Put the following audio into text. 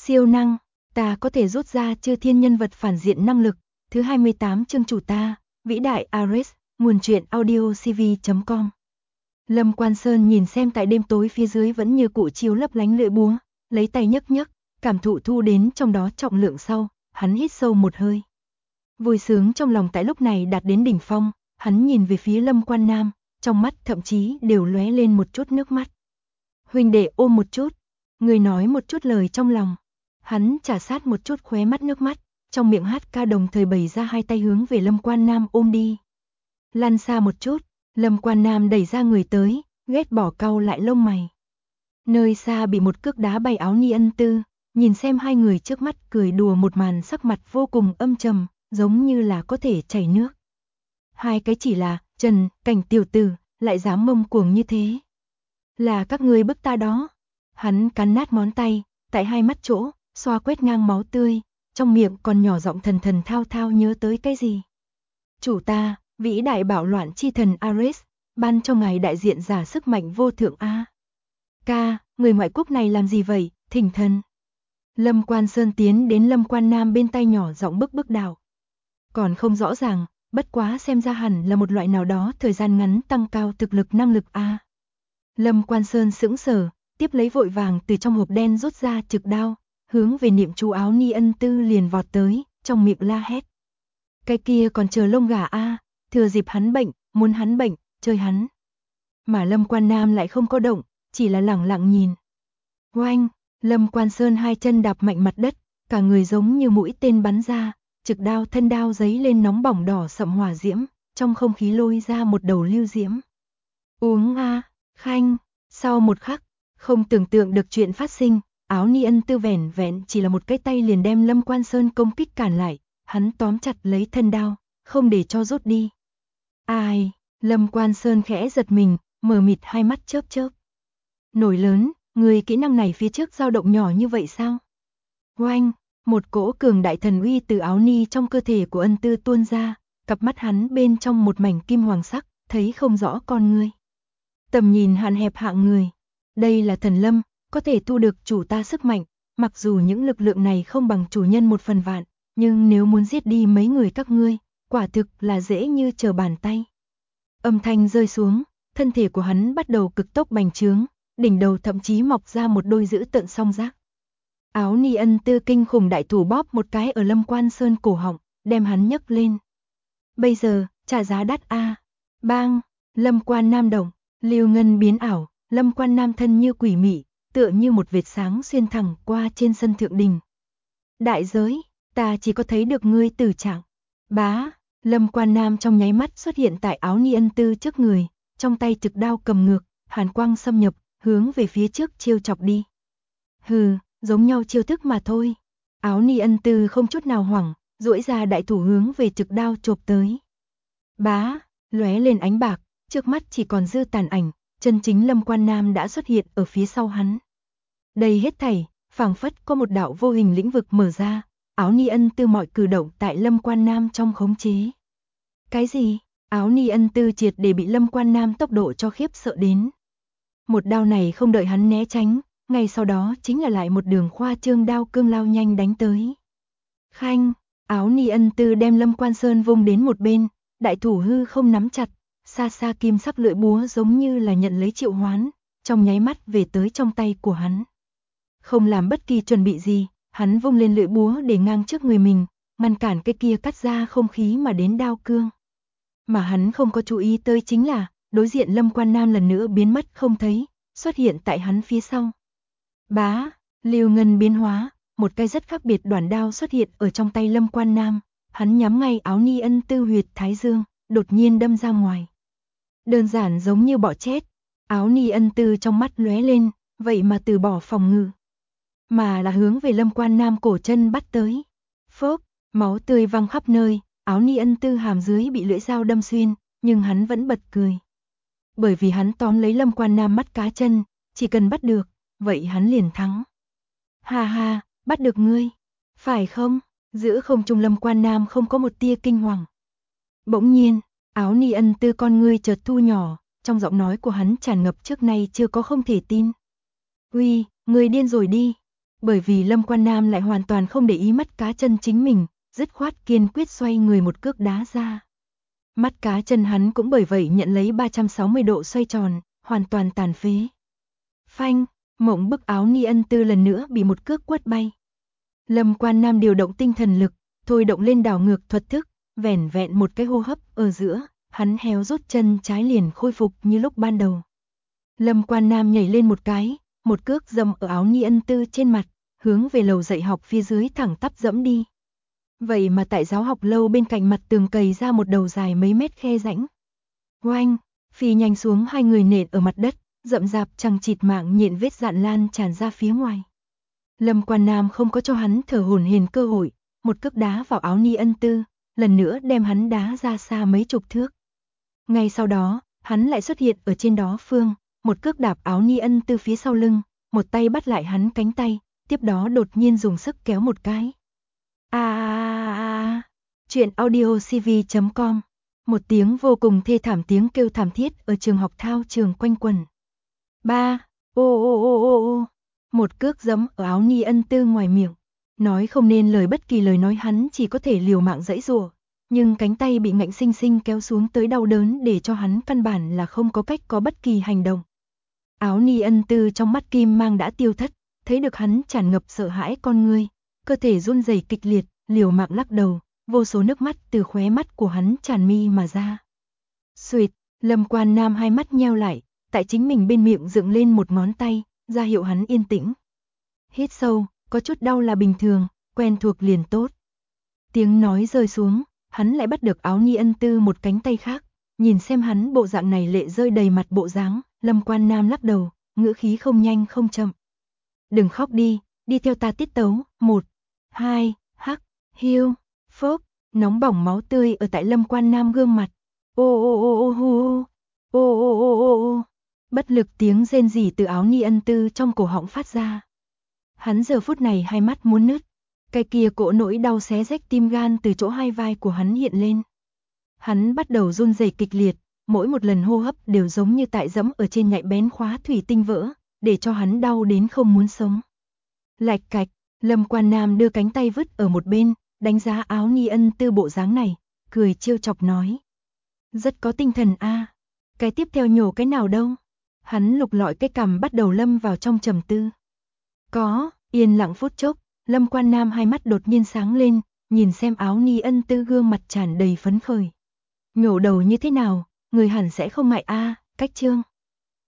Siêu năng, ta có thể rút ra chư thiên nhân vật phản diện năng lực. Thứ 28 chương chủ ta, vĩ đại Ares, nguồn truyện audio cv.com. Lâm Quan Sơn nhìn xem tại đêm tối phía dưới vẫn như cũ chiếu lấp lánh lưỡi búa, lấy tay nhấc nhấc, cảm thụ thu đến trong đó trọng lượng sau, hắn hít sâu một hơi. Vui sướng trong lòng tại lúc này đạt đến đỉnh phong, hắn nhìn về phía Lâm Quan Nam, trong mắt thậm chí đều lóe lên một chút nước mắt. Huynh đệ ôm một chút, người nói một chút lời trong lòng. Hắn trả sát một chút khóe mắt nước mắt, trong miệng hát ca đồng thời bày ra hai tay hướng về Lâm Quan Nam ôm đi. Lăn xa một chút, Lâm Quan Nam đẩy ra người tới, ghét bỏ cau lại lông mày. Nơi xa bị một cước đá bay Áo Ni Ân Tư, nhìn xem hai người trước mắt cười đùa một màn, sắc mặt vô cùng âm trầm, giống như là có thể chảy nước. Hai cái chỉ là, Trần, Cảnh tiểu tử, lại dám mông cuồng như thế. Là các ngươi bức ta đó. Hắn cắn nát ngón tay, tại hai mắt chỗ, xoa quét ngang máu tươi, trong miệng còn nhỏ giọng thần thần thao thao nhớ tới cái gì. Chủ ta, vĩ đại bạo loạn chi thần Ares, ban cho ngài đại diện giả sức mạnh vô thượng a. Ca, người ngoại quốc này làm gì vậy, thỉnh thần. Lâm Quan Sơn tiến đến Lâm Quan Nam bên tai nhỏ giọng bức đạo. Còn không rõ ràng, bất quá xem ra hẳn là một loại nào đó thời gian ngắn tăng cao thực lực năng lực a. Lâm Quan Sơn sững sờ, tiếp lấy vội vàng từ trong hộp đen rút ra trực đao, hướng về niệm chú Áo Ni Ân Tư liền vọt tới, trong miệng la hét. Cái kia còn chờ lông gà a, thừa dịp hắn bệnh, muốn hắn bệnh, chơi hắn. Mà Lâm Quan Nam lại không có động, chỉ là lẳng lặng nhìn. Oanh, Lâm Quan Sơn hai chân đạp mạnh mặt đất, cả người giống như mũi tên bắn ra, trực đao thân đao giấy lên nóng bỏng đỏ sậm hỏa diễm, trong không khí lôi ra một đầu lưu diễm. Uống a, khanh, sau một khắc, không tưởng tượng được chuyện phát sinh, Áo Ni Ân Tư vẻn vẹn chỉ là một cái tay liền đem Lâm Quan Sơn công kích cản lại, hắn tóm chặt lấy thân đao, không để cho rút đi. Ai, Lâm Quan Sơn khẽ giật mình, mờ mịt hai mắt chớp chớp. Nổi lớn, người kỹ năng này phía trước dao động nhỏ như vậy sao? Oanh, một cỗ cường đại thần uy từ Áo Ni trong cơ thể của Ân Tư tuôn ra, cặp mắt hắn bên trong một mảnh kim hoàng sắc, thấy không rõ con ngươi. Tầm nhìn hạn hẹp hạng người. Đây là thần lâm, có thể thu được chủ ta sức mạnh, mặc dù những lực lượng này không bằng chủ nhân 1/1000, nhưng nếu muốn giết đi mấy người các ngươi, quả thực là dễ như trở bàn tay. Âm thanh rơi xuống, thân thể của hắn bắt đầu cực tốc bành trướng, đỉnh đầu thậm chí mọc ra một đôi dữ tợn song giác. Áo Ni Ân Tư kinh khủng đại thủ bóp một cái ở Lâm Quan Sơn cổ họng, đem hắn nhấc lên. Bây giờ, trả giá đắt a. Bang, Lâm Quan Nam động, lưu ngân biến ảo, Lâm Quan Nam thân như quỷ mị, tựa như một vệt sáng xuyên thẳng qua trên sân thượng đình. Đại giới, ta chỉ có thấy được ngươi tử trạng. Bá, Lâm Quan Nam trong nháy mắt xuất hiện tại Áo Ni Ân Tư trước người, trong tay trực đao cầm ngược, hàn quang xâm nhập, hướng về phía trước chiêu chọc đi. Hừ, giống nhau chiêu thức mà thôi. Áo Ni Ân Tư không chút nào hoảng, duỗi ra đại thủ hướng về trực đao chộp tới. Bá, lóe lên ánh bạc, trước mắt chỉ còn dư tàn ảnh, chân chính Lâm Quan Nam đã xuất hiện ở phía sau hắn. Đây hết thảy, phảng phất có một đạo vô hình lĩnh vực mở ra, Áo Ni Ân Tư mọi cử động tại Lâm Quan Nam trong khống chế. Cái gì? Áo Ni Ân Tư triệt để bị Lâm Quan Nam tốc độ cho khiếp sợ đến. Một đao này không đợi hắn né tránh, ngay sau đó chính là lại một đường khoa trương đao cương lao nhanh đánh tới. Khanh, Áo Ni Ân Tư đem Lâm Quan Sơn vung đến một bên, đại thủ hư không nắm chặt, xa xa kim sắc lưỡi búa giống như là nhận lấy triệu hoán, trong nháy mắt về tới trong tay của hắn. Không làm bất kỳ chuẩn bị gì, hắn vung lên lưỡi búa để ngang trước người mình, ngăn cản cái kia cắt ra không khí mà đến đao cương. Mà hắn không có chú ý tới chính là, đối diện Lâm Quan Nam lần nữa biến mất không thấy, xuất hiện tại hắn phía sau. Bá, lưu ngân biến hóa, một cái rất khác biệt đoản đao xuất hiện ở trong tay Lâm Quan Nam, hắn nhắm ngay Áo Ni Ân Tư huyệt thái dương, đột nhiên đâm ra ngoài. Đơn giản giống như bọ chết, Áo Ni Ân Tư trong mắt lóe lên, vậy mà từ bỏ phòng ngự, mà là hướng về Lâm Quan Nam cổ chân bắt tới. Phốc, máu tươi văng khắp nơi, Áo Ni Ân Tư hàm dưới bị lưỡi dao đâm xuyên, nhưng hắn vẫn bật cười. Bởi vì hắn tóm lấy Lâm Quan Nam mắt cá chân, chỉ cần bắt được, vậy hắn liền thắng. Ha ha, bắt được ngươi, phải không? Giữa không trung Lâm Quan Nam không có một tia kinh hoàng. Bỗng nhiên, Áo Ni Ân Tư con ngươi chợt thu nhỏ, trong giọng nói của hắn tràn ngập trước nay chưa có không thể tin. Uy, ngươi điên rồi đi. Bởi vì Lâm Quan Nam lại hoàn toàn không để ý mắt cá chân chính mình, dứt khoát kiên quyết xoay người một cước đá ra. Mắt cá chân hắn cũng bởi vậy nhận lấy 360 độ xoay tròn, hoàn toàn tàn phế. Phanh, mộng bức áo ni ân tư lần nữa bị một cước quất bay. Lâm Quan Nam điều động tinh thần lực, thôi động lên đảo ngược thuật thức, vẻn vẹn một cái hô hấp ở giữa, hắn héo rút chân trái liền khôi phục như lúc ban đầu. Lâm Quan Nam nhảy lên một cái, một cước dẫm ở áo ni ân tư trên mặt, hướng về lầu dạy học phía dưới thẳng tắp dẫm đi. Vậy mà tại giáo học lâu bên cạnh mặt tường cày ra một đầu dài mấy mét khe rãnh. Oanh, phi nhanh xuống hai người nện ở mặt đất, rậm rạp chằng chịt mạng nhện vết dạn lan tràn ra phía ngoài. Lâm Quan Nam không có cho hắn thở hổn hển cơ hội, một cước đá vào áo ni ân tư, lần nữa đem hắn đá ra xa mấy chục thước. Ngay sau đó, hắn lại xuất hiện ở trên đó phương, một cước đạp áo ni ân tư phía sau lưng, một tay bắt lại hắn cánh tay, tiếp đó đột nhiên dùng sức kéo một cái. Chuyện audiocv.com. Một tiếng vô cùng thê thảm tiếng kêu thảm thiết ở trường học thao trường quanh quẩn. Ô. Một cước giẫm ở áo ni ân tư ngoài miệng. Nói không nên lời bất kỳ lời nói, hắn chỉ có thể liều mạng giãy giụa, nhưng cánh tay bị ngạnh sinh sinh kéo xuống tới đau đớn để cho hắn căn bản là không có cách có bất kỳ hành động. Áo ni ân tư trong mắt kim mang đã tiêu thất, thấy được hắn tràn ngập sợ hãi con ngươi, cơ thể run rẩy kịch liệt, liều mạng lắc đầu, vô số nước mắt từ khóe mắt của hắn tràn mi mà ra. Xuỵt, Lâm Quan Nam hai mắt nheo lại, tại chính mình bên miệng dựng lên một ngón tay, ra hiệu hắn yên tĩnh. Hít sâu, có chút đau là bình thường, quen thuộc liền tốt. Tiếng nói rơi xuống, hắn lại bắt được áo ni ân tư một cánh tay khác, nhìn xem hắn bộ dạng này lệ rơi đầy mặt bộ dáng, Lâm Quan Nam lắc đầu, ngữ khí không nhanh không chậm. Đừng khóc đi, đi theo ta tiết tấu, 1, 2, hắc, hiu, phốc, nóng bỏng máu tươi ở tại Lâm Quan Nam gương mặt. Ô. Bất lực tiếng rên rỉ từ áo ni ân tư trong cổ họng phát ra. Hắn giờ phút này hai mắt muốn nứt, cái kia cỗ nỗi đau xé rách tim gan từ chỗ hai vai của hắn hiện lên. Hắn bắt đầu run rẩy kịch liệt, mỗi một lần hô hấp đều giống như tại giẫm ở trên nhạy bén khóa thủy tinh vỡ, để cho hắn đau đến không muốn sống. Lạch cạch, Lâm Quan Nam đưa cánh tay vứt ở một bên, đánh giá áo ni ân tư bộ dáng này, cười trêu chọc nói. Rất có tinh thần a. Cái tiếp theo nhổ cái nào đâu? Hắn lục lọi cái cằm bắt đầu lâm vào trong trầm tư. Có, yên lặng phút chốc, Lâm Quan Nam hai mắt đột nhiên sáng lên, nhìn xem áo ni ân tư gương mặt tràn đầy phấn khởi. Nhổ đầu như thế nào, người hẳn sẽ không ngại a, cách chương.